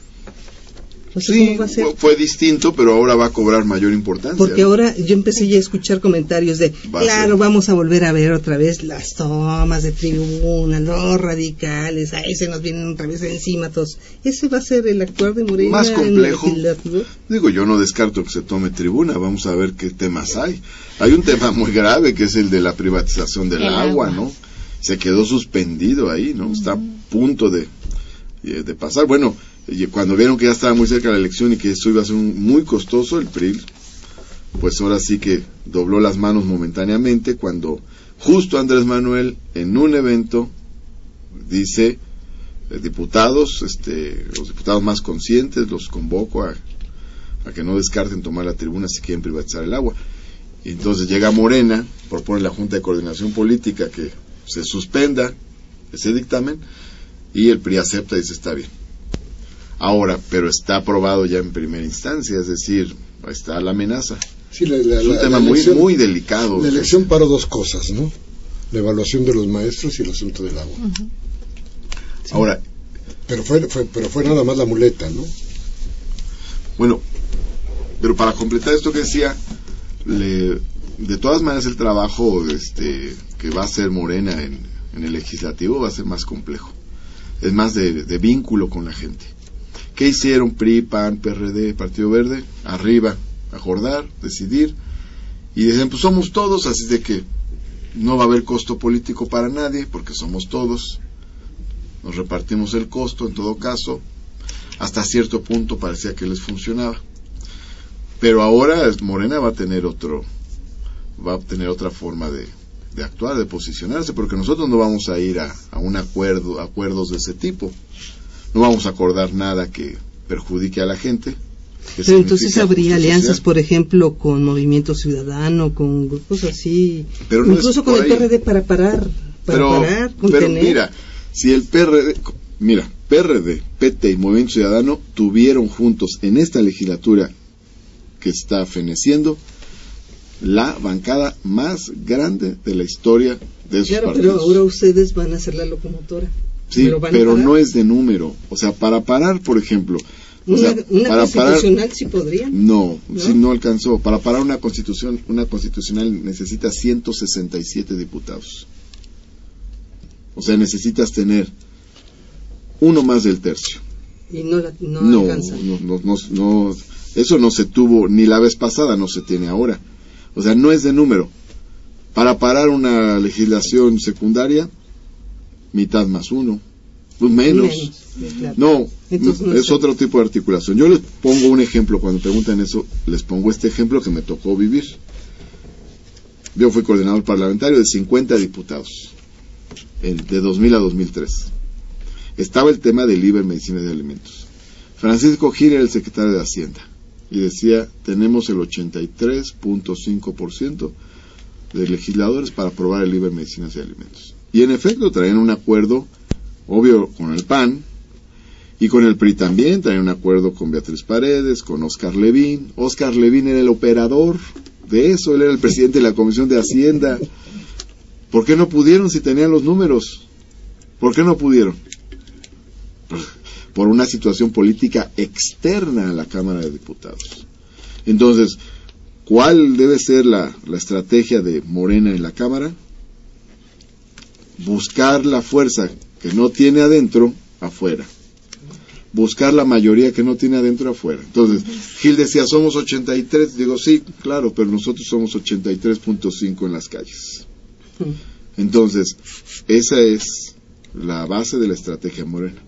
[SPEAKER 4] No sé cómo va a ser.
[SPEAKER 5] Fue distinto, pero ahora va a cobrar mayor importancia.
[SPEAKER 4] Porque ahora yo empecé ya a escuchar comentarios de, vamos a volver a ver otra vez las tomas de tribuna, los radicales, ahí se nos vienen otra vez encima todos. ¿Ese va a ser el actuar de Morena?
[SPEAKER 5] Más complejo.
[SPEAKER 4] En el Legislativo?
[SPEAKER 5] Digo, yo no descarto que se tome tribuna, vamos a ver qué temas hay. Hay un tema muy grave que es el de la privatización del agua, ¿no? Se quedó suspendido ahí, ¿no? Está a punto de pasar. Bueno, y cuando vieron que ya estaba muy cerca la elección y que eso iba a ser muy costoso, el PRI, pues ahora sí que dobló las manos momentáneamente cuando justo Andrés Manuel en un evento dice, diputados, los diputados más conscientes los convoco a que no descarten tomar la tribuna si quieren privatizar el agua. Y entonces llega Morena, propone la Junta de Coordinación Política que se suspenda ese dictamen y el PRI acepta y dice está bien. Ahora, pero está aprobado ya en primera instancia, es decir, ahí está la amenaza.
[SPEAKER 2] Sí,
[SPEAKER 5] es un tema muy delicado.
[SPEAKER 2] La elección paró dos cosas, ¿no? La evaluación de los maestros y el asunto del agua.
[SPEAKER 6] Uh-huh.
[SPEAKER 5] Sí. Ahora,
[SPEAKER 2] pero fue nada más la muleta, ¿no?
[SPEAKER 5] Bueno, pero para completar esto que decía, de todas maneras el trabajo que va a hacer Morena en el legislativo va a ser más complejo. Es más de vínculo con la gente. ¿Qué hicieron PRI, PAN, PRD, Partido Verde? Arriba, acordar, decidir, y decían, pues somos todos, así de que no va a haber costo político para nadie, porque somos todos, nos repartimos el costo, en todo caso, hasta cierto punto parecía que les funcionaba. Pero ahora Morena va a tener otra forma de actuar, de posicionarse, porque nosotros no vamos a ir a un acuerdos de ese tipo. No vamos a acordar nada que perjudique a la gente.
[SPEAKER 4] Pero entonces habría alianzas, por ejemplo, con Movimiento Ciudadano, con grupos así, pero no incluso con el PRD para parar, contener.
[SPEAKER 5] Pero mira, si el PRD, PT y Movimiento Ciudadano tuvieron juntos en esta legislatura que está feneciendo la bancada más grande de la historia de esos partidos.
[SPEAKER 4] Pero ahora ustedes van a ser la locomotora.
[SPEAKER 5] Sí, pero no es de número. O sea, para parar, por ejemplo...
[SPEAKER 4] Una constitucional sí podría.
[SPEAKER 5] No, sí no alcanzó. Para parar una constitucional necesitas 167 diputados. O sea, necesitas tener uno más del tercio.
[SPEAKER 4] Y no alcanza.
[SPEAKER 5] No, eso no se tuvo ni la vez pasada, no se tiene ahora. O sea, no es de número. Para parar una legislación secundaria, mitad más uno, pues menos.
[SPEAKER 4] Claro.
[SPEAKER 5] No, es otro tipo de articulación. Yo les pongo un ejemplo, cuando preguntan eso, les pongo este ejemplo que me tocó vivir. Yo fui coordinador parlamentario de 50 diputados, de 2000 a 2003. Estaba el tema del IVA en medicinas y alimentos. Francisco Gil era el secretario de Hacienda y decía, tenemos el 83.5% de legisladores para aprobar el IVA en medicinas y alimentos. Y en efecto traían un acuerdo, obvio, con el PAN, y con el PRI también, traían un acuerdo con Beatriz Paredes, con Óscar Levín. Óscar Levín era el operador de eso, él era el presidente de la Comisión de Hacienda. ¿Por qué no pudieron si tenían los números? ¿Por qué no pudieron? Por una situación política externa a la Cámara de Diputados. Entonces, ¿cuál debe ser la estrategia de Morena en la Cámara? Buscar la fuerza que no tiene adentro, afuera. Buscar la mayoría que no tiene adentro, afuera. Entonces, Gil decía, somos 83. Digo, sí, claro, pero nosotros somos 83.5 en las calles. Entonces, esa es la base de la estrategia Morena.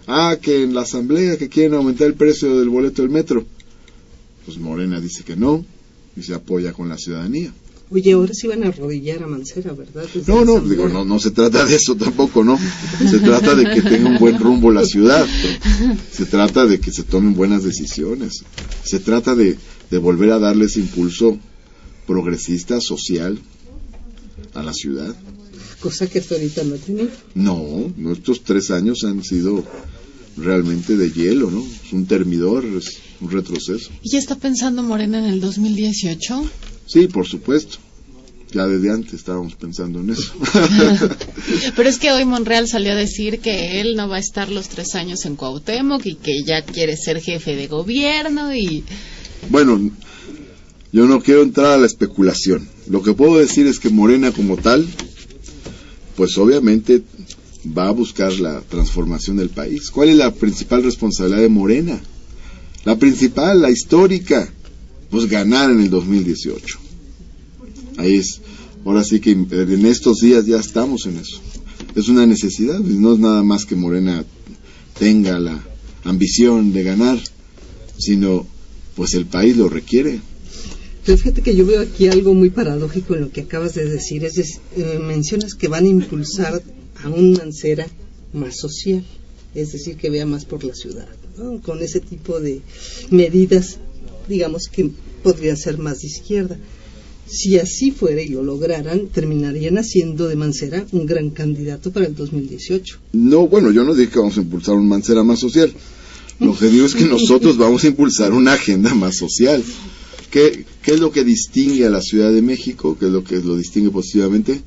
[SPEAKER 5] que en la asamblea que quieren aumentar el precio del boleto del metro. Pues Morena dice que no, y se apoya con la ciudadanía.
[SPEAKER 4] Oye, ahora sí van a arrodillar a Mancera, ¿verdad?
[SPEAKER 5] No se trata de eso tampoco, ¿no? Se trata de que tenga un buen rumbo la ciudad, se trata de que se tomen buenas decisiones, se trata de volver a darle ese impulso progresista, social, a la ciudad.
[SPEAKER 4] Cosa que hasta ahorita no tiene.
[SPEAKER 5] No, estos 3 años han sido realmente de hielo, ¿no? Es un termidor, es un retroceso.
[SPEAKER 6] ¿Y ya está pensando Morena en el 2018?
[SPEAKER 5] Sí, por supuesto. Ya desde antes estábamos pensando en eso.
[SPEAKER 6] Pero es que hoy Monreal salió a decir que él no va a estar los 3 años en Cuauhtémoc y que ya quiere ser jefe de gobierno y...
[SPEAKER 5] Bueno, yo no quiero entrar a la especulación. Lo que puedo decir es que Morena como tal, pues obviamente va a buscar la transformación del país. ¿Cuál es la principal responsabilidad de Morena? La principal, la histórica, pues ganar en el 2018. Ahí es. Ahora sí que en estos días ya estamos en eso. Es una necesidad, no es nada más que Morena tenga la ambición de ganar, sino pues el país lo requiere.
[SPEAKER 4] Pero fíjate que yo veo aquí algo muy paradójico en lo que acabas de decir. Mencionas que van a impulsar a un Mancera más social, es decir, que vea más por la ciudad, ¿no? Con ese tipo de medidas, digamos que podría ser más de izquierda. Si así fuera y lo lograran, terminarían haciendo de Mancera un gran candidato para el 2018.
[SPEAKER 5] No, bueno, yo no dije que vamos a impulsar un Mancera más social. Lo que digo es que nosotros vamos a impulsar una agenda más social. ¿Qué es lo que distingue a la Ciudad de México? ¿Qué es lo que lo distingue positivamente?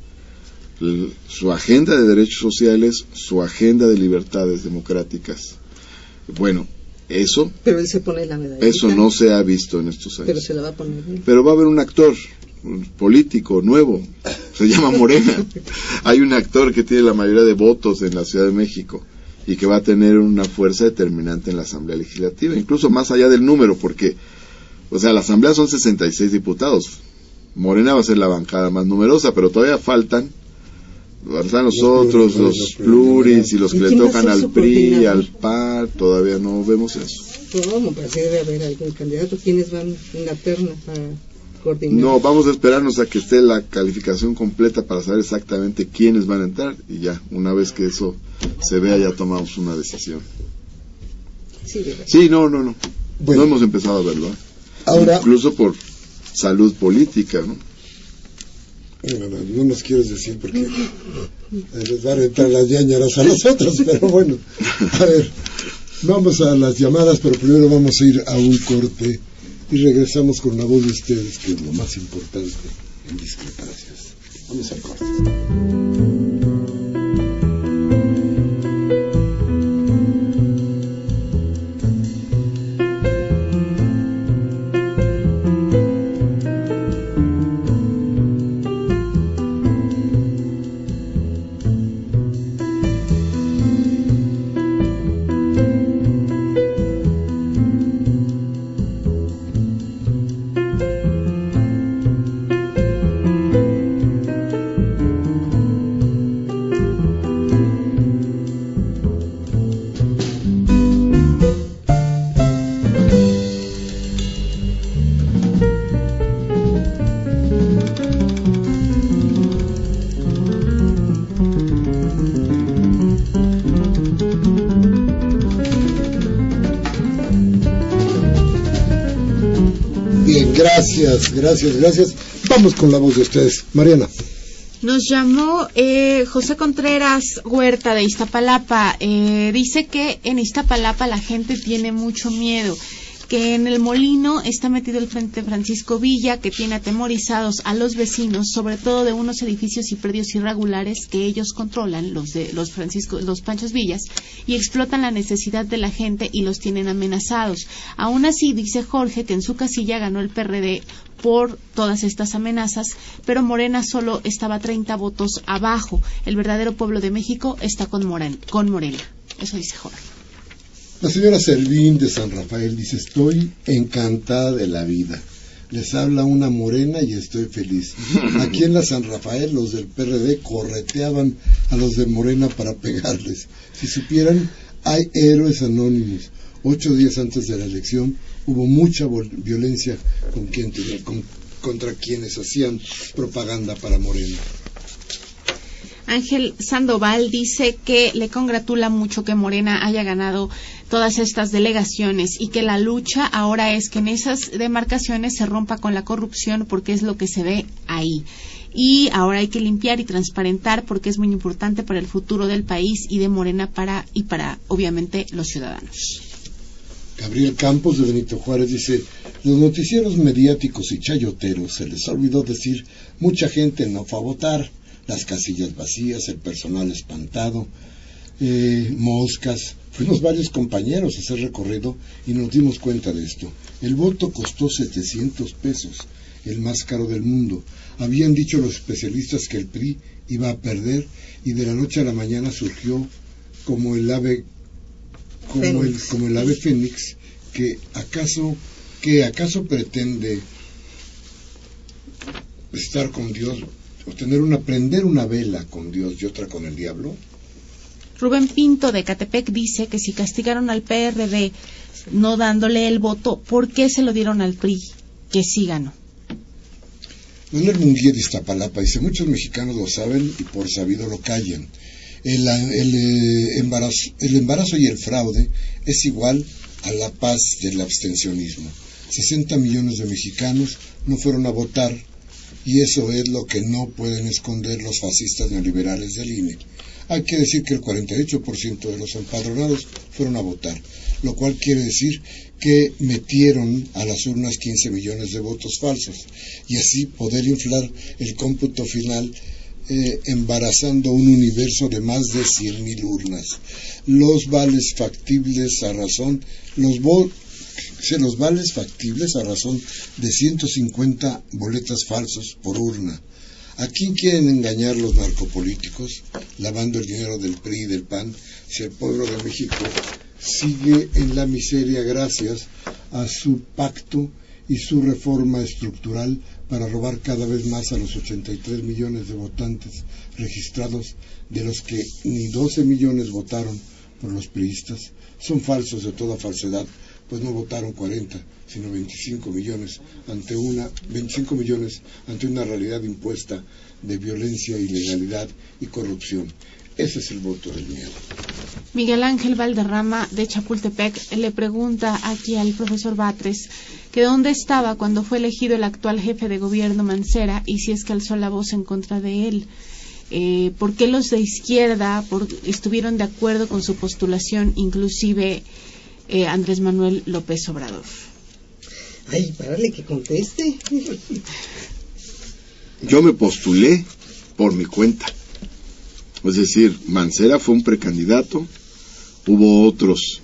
[SPEAKER 5] Su agenda de derechos sociales, su agenda de libertades democráticas. Bueno, eso...
[SPEAKER 4] Pero él se pone la medalla.
[SPEAKER 5] Eso no se ha visto en estos años.
[SPEAKER 4] Pero se la va a poner él.
[SPEAKER 5] Pero va a haber un actor político nuevo, se llama Morena. Hay un actor que tiene la mayoría de votos en la Ciudad de México y que va a tener una fuerza determinante en la Asamblea Legislativa, incluso más allá del número, porque, o sea, la Asamblea son 66 diputados. Morena va a ser la bancada más numerosa, pero todavía faltan los otros, los pluris y los que le tocan al PRI, al PAN, todavía no vemos eso.
[SPEAKER 4] ¿Cómo? Parece que debe haber algún candidato. ¿Quiénes van en la terna para coordinar?
[SPEAKER 5] No, vamos a esperarnos a que esté la calificación completa para saber exactamente quiénes van a entrar y ya, una vez que eso se vea, ya tomamos una decisión. Sí, no. Bueno, no hemos empezado a verlo, ¿eh? Ahora, incluso por salud política, ¿no?
[SPEAKER 2] No nos quieres decir porque les van a entrar las ñañaras a nosotros, pero bueno, a ver, vamos a las llamadas, pero primero vamos a ir a un corte y regresamos con la voz de ustedes, que es lo más importante en Discrepancias. Vamos al corte. Gracias. Vamos con la voz de ustedes. Mariana.
[SPEAKER 3] Nos llamó José Contreras Huerta de Iztapalapa. Dice que en Iztapalapa la gente tiene mucho miedo, que en el molino está metido el Frente Francisco Villa, que tiene atemorizados a los vecinos, sobre todo de unos edificios y predios irregulares que ellos controlan, los Panchos Villas, y explotan la necesidad de la gente y los tienen amenazados. Aún así, dice Jorge que en su casilla ganó el PRD por todas estas amenazas, pero Morena solo estaba 30 votos abajo. El verdadero pueblo de México está con Morena. Eso dice Jorge.
[SPEAKER 2] La señora Servín de San Rafael dice: estoy encantada de la vida. Les habla una morena y estoy feliz. Aquí en la San Rafael los del PRD correteaban a los de Morena para pegarles. Si supieran Hay héroes anónimos. 8 días antes de la elección hubo mucha violencia contra quienes hacían propaganda para Morena.
[SPEAKER 3] Ángel Sandoval dice que le congratula mucho que Morena haya ganado todas estas delegaciones y que la lucha ahora es que en esas demarcaciones se rompa con la corrupción, porque es lo que se ve ahí. Y ahora hay que limpiar y transparentar, porque es muy importante para el futuro del país y de Morena para obviamente los ciudadanos.
[SPEAKER 2] Gabriel Campos de Benito Juárez dice: los noticieros mediáticos y chayoteros se les olvidó decir, mucha gente no fue a votar, las casillas vacías, el personal espantado, moscas. Fuimos varios compañeros a hacer recorrido y nos dimos cuenta de esto. El voto costó 700 pesos, el más caro del mundo. Habían dicho los especialistas que el PRI iba a perder, y de la noche a la mañana surgió como el ave fénix, que acaso pretende estar con Dios, o prender una vela con Dios y otra con el diablo.
[SPEAKER 3] Rubén Pinto de Catepec dice que si castigaron al PRD no dándole el voto, ¿por qué se lo dieron al PRI, que sí ganó?
[SPEAKER 2] Manuel Munguía de Iztapalapa dice: muchos mexicanos lo saben y por sabido lo callan. El embarazo y el fraude es igual a la paz del abstencionismo. 60 millones de mexicanos no fueron a votar, y eso es lo que no pueden esconder los fascistas neoliberales del INE. Hay que decir que el 48% de los empadronados fueron a votar, lo cual quiere decir que metieron a las urnas 15 millones de votos falsos, y así poder inflar el cómputo final, embarazando un universo de más de 100,000 urnas. Los vales factibles a razón de 150 boletas falsos por urna. ¿A quién quieren engañar los narcopolíticos, lavando el dinero del PRI y del PAN, si el pueblo de México sigue en la miseria gracias a su pacto y su reforma estructural para robar cada vez más a los 83 millones de votantes registrados, de los que ni 12 millones votaron por los priistas? Son falsos de toda falsedad, pues no votaron 40, sino 25 millones ante una realidad impuesta de violencia, ilegalidad y corrupción. Ese es el voto del miedo.
[SPEAKER 3] Miguel Ángel Valderrama de Chapultepec le pregunta aquí al profesor Batres que dónde estaba cuando fue elegido el actual jefe de gobierno, Mancera, y si es que alzó la voz en contra de él. ¿Por qué los de izquierda estuvieron de acuerdo con su postulación, inclusive Andrés Manuel López Obrador?
[SPEAKER 4] Ay, párale que conteste.
[SPEAKER 5] Yo me postulé por mi cuenta. Es decir, Mancera fue un precandidato, hubo otros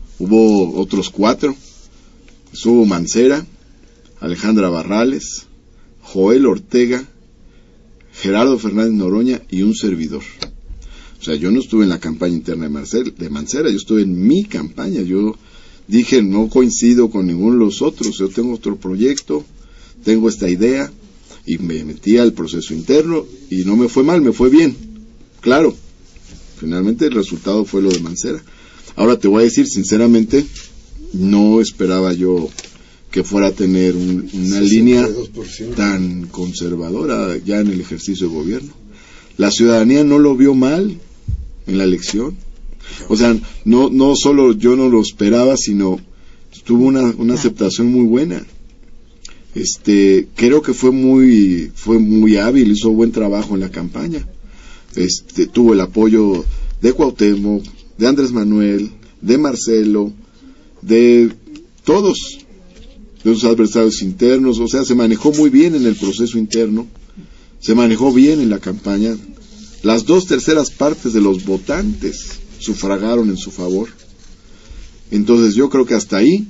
[SPEAKER 5] 4, estuvo Mancera, Alejandra Barrales, Joel Ortega, Gerardo Fernández Noroña y un servidor. O sea, yo no estuve en la campaña interna de Mancera, yo estuve en mi campaña. Yo dije, no coincido con ninguno de los otros, yo tengo otro proyecto, tengo esta idea, y me metí al proceso interno, y no me fue mal, me fue bien. Claro, finalmente el resultado fue lo de Mancera. Ahora te voy a decir, sinceramente, no esperaba yo que fuera a tener una línea tan conservadora ya en el ejercicio de gobierno. La ciudadanía no lo vio mal en la elección. O sea, no solo yo no lo esperaba, sino tuvo una aceptación muy buena. Creo que fue muy hábil, hizo buen trabajo en la campaña. Tuvo el apoyo de Cuauhtémoc, de Andrés Manuel, de Marcelo, de todos, de sus adversarios internos. O sea, se manejó muy bien en el proceso interno, se manejó bien en la campaña. Las 2/3 partes de los votantes sufragaron en su favor. Entonces yo creo que hasta ahí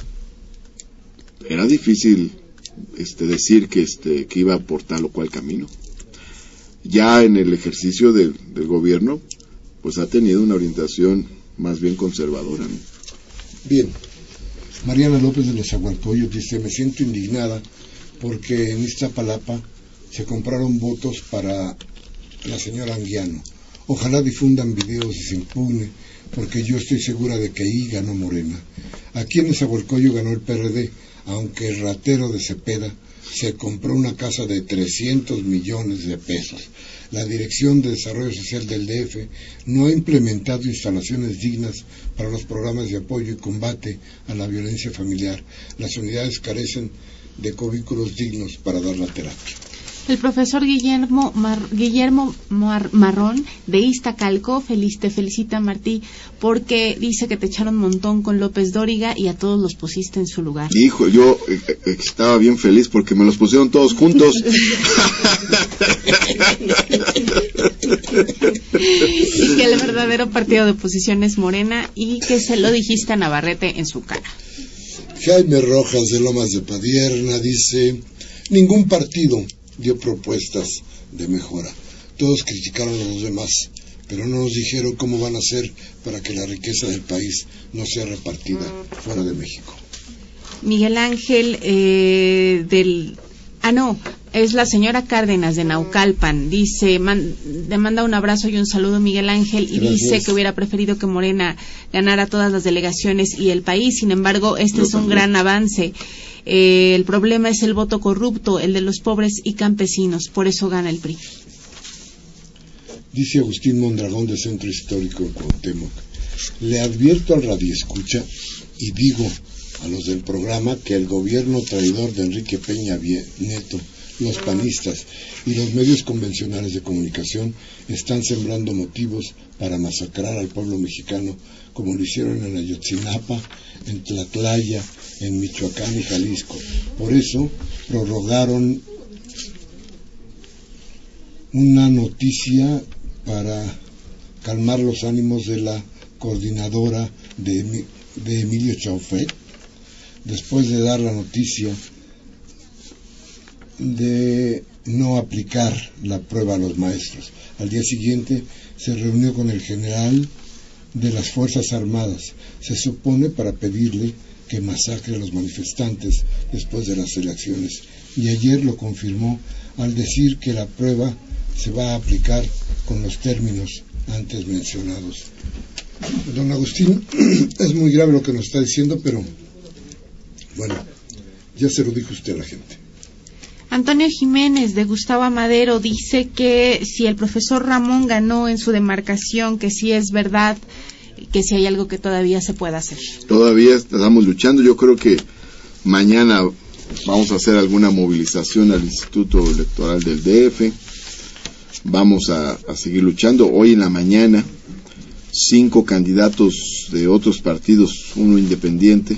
[SPEAKER 5] era difícil decir que iba por tal o cual camino. Ya en el ejercicio del gobierno, pues ha tenido una orientación más bien conservadora, ¿no?
[SPEAKER 2] Bien. Mariana López de los Aguarcoyos dice: me siento indignada porque en Iztapalapa se compraron votos para la señora Anguiano. Ojalá difundan videos y se impugne, porque yo estoy segura de que ahí ganó Morena. Aquí en Nezahualcóyotl ganó el PRD, aunque el ratero de Cepeda se compró una casa de 300 millones de pesos. La Dirección de Desarrollo Social del DF no ha implementado instalaciones dignas para los programas de apoyo y combate a la violencia familiar. Las unidades carecen de cubículos dignos para dar la terapia.
[SPEAKER 3] El profesor Guillermo Marrón de Iztacalco te felicita, Martí, porque dice que te echaron un montón con López Dóriga y a todos los pusiste en su lugar.
[SPEAKER 5] Hijo, yo estaba bien feliz porque me los pusieron todos juntos.
[SPEAKER 3] Y que el verdadero partido de oposición es Morena y que se lo dijiste a Navarrete en su cara.
[SPEAKER 2] Jaime Rojas de Lomas de Padierna dice: ningún partido dio propuestas de mejora. Todos criticaron a los demás, pero no nos dijeron cómo van a hacer para que la riqueza del país no sea repartida fuera de México.
[SPEAKER 3] Miguel Ángel es la señora Cárdenas de Naucalpan, dice, le manda un abrazo y un saludo, Miguel Ángel, y
[SPEAKER 2] gracias.
[SPEAKER 3] Dice que hubiera preferido que Morena ganara todas las delegaciones y el país. Sin embargo, este es un gran avance. El problema es el voto corrupto, el de los pobres y campesinos, por eso gana el PRI.
[SPEAKER 2] Dice Agustín Mondragón de Centro Histórico en Cuauhtémoc: le advierto al radioescucha y digo a los del programa que el gobierno traidor de Enrique Peña Nieto, los panistas y los medios convencionales de comunicación están sembrando motivos para masacrar al pueblo mexicano, como lo hicieron en Ayotzinapa, en Tlatlaya, en Michoacán y Jalisco. Por eso prorrogaron una noticia para calmar los ánimos de la coordinadora de Emilio Chauffet, después de dar la noticia de no aplicar la prueba a los maestros. Al día siguiente se reunió con el general de las Fuerzas Armadas, se supone para pedirle que masacre a los manifestantes después de las elecciones, y ayer lo confirmó al decir que la prueba se va a aplicar con los términos antes mencionados. Don Agustín, es muy grave lo que nos está diciendo, pero bueno, ya se lo dijo usted a la gente.
[SPEAKER 3] Antonio Jiménez de Gustavo Amadero dice que si el profesor Ramón ganó en su demarcación, que sí es verdad, que si hay algo que todavía se pueda hacer.
[SPEAKER 5] Todavía estamos luchando. Yo creo que mañana vamos a hacer alguna movilización al Instituto Electoral del DF. Vamos a seguir luchando. Hoy en la mañana 5 candidatos de otros partidos, uno independiente,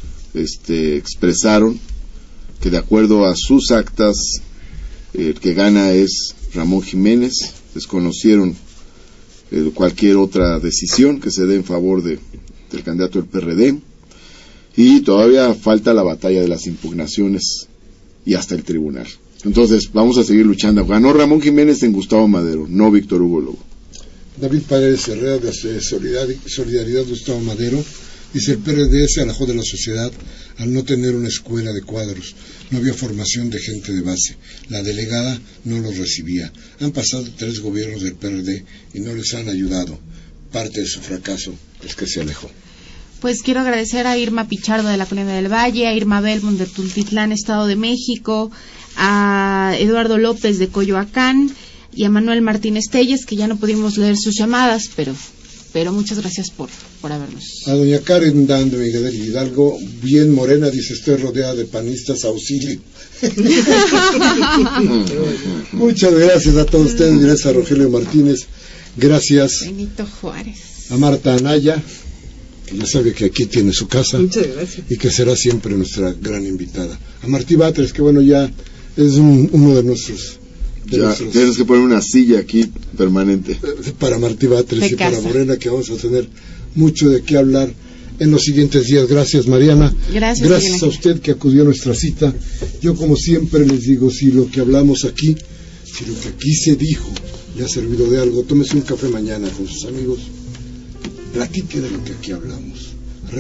[SPEAKER 5] expresaron que de acuerdo a sus actas el que gana es Ramón Jiménez. Desconocieron cualquier otra decisión que se dé en favor del candidato del PRD, y todavía falta la batalla de las impugnaciones y hasta el tribunal. Entonces vamos a seguir luchando. Ganó Ramón Jiménez en Gustavo Madero, no Víctor Hugo Lobo.
[SPEAKER 2] David Paredes Herrera de Solidaridad Gustavo Madero dice: el PRD se alejó de la sociedad al no tener una escuela de cuadros, no había formación de gente de base, la delegada no los recibía, han pasado 3 gobiernos del PRD y no les han ayudado, parte de su fracaso es que se alejó.
[SPEAKER 3] Pues quiero agradecer a Irma Pichardo de la Colonia del Valle, a Irma Belmont de Tultitlán, Estado de México, a Eduardo López de Coyoacán y a Manuel Martínez Telles, que ya no pudimos leer sus llamadas, pero muchas gracias por habernos. A
[SPEAKER 2] doña Karen Dan de Miguel Hidalgo: bien Morena, dice, estoy rodeada de panistas, auxilio. Muchas gracias a todos ustedes, gracias a Rogelio Martínez, gracias
[SPEAKER 3] Benito Juárez,
[SPEAKER 2] a Marta Anaya, que ya sabe que aquí tiene su casa.
[SPEAKER 4] Muchas gracias. Y
[SPEAKER 2] que será siempre nuestra gran invitada. A Martí Batres, que bueno, ya es uno de nuestros...
[SPEAKER 5] Tienes que poner una silla aquí permanente.
[SPEAKER 2] Para Martí Batres
[SPEAKER 3] de
[SPEAKER 2] y
[SPEAKER 3] casa.
[SPEAKER 2] para Morena, que vamos a tener mucho de qué hablar en los siguientes días. Gracias, Mariana. Gracias a usted que acudió a nuestra cita. Yo, como siempre, les digo, si lo que hablamos aquí, si lo que aquí se dijo le ha servido de algo, tómese un café mañana con sus amigos, platique de lo que aquí hablamos,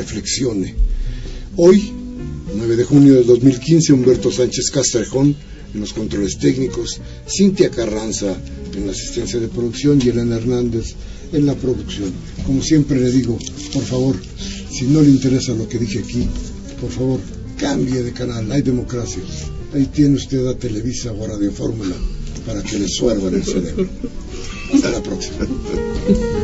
[SPEAKER 2] reflexione. Hoy, 9 de junio de 2015, Humberto Sánchez Castrejón en los controles técnicos, Cintia Carranza en la asistencia de producción y Elena Hernández en la producción. Como siempre le digo, por favor, si no le interesa lo que dije aquí, por favor, cambie de canal, hay democracia. Ahí tiene usted a Televisa o a Radio Fórmula para que le suervan el cerebro. Hasta la próxima.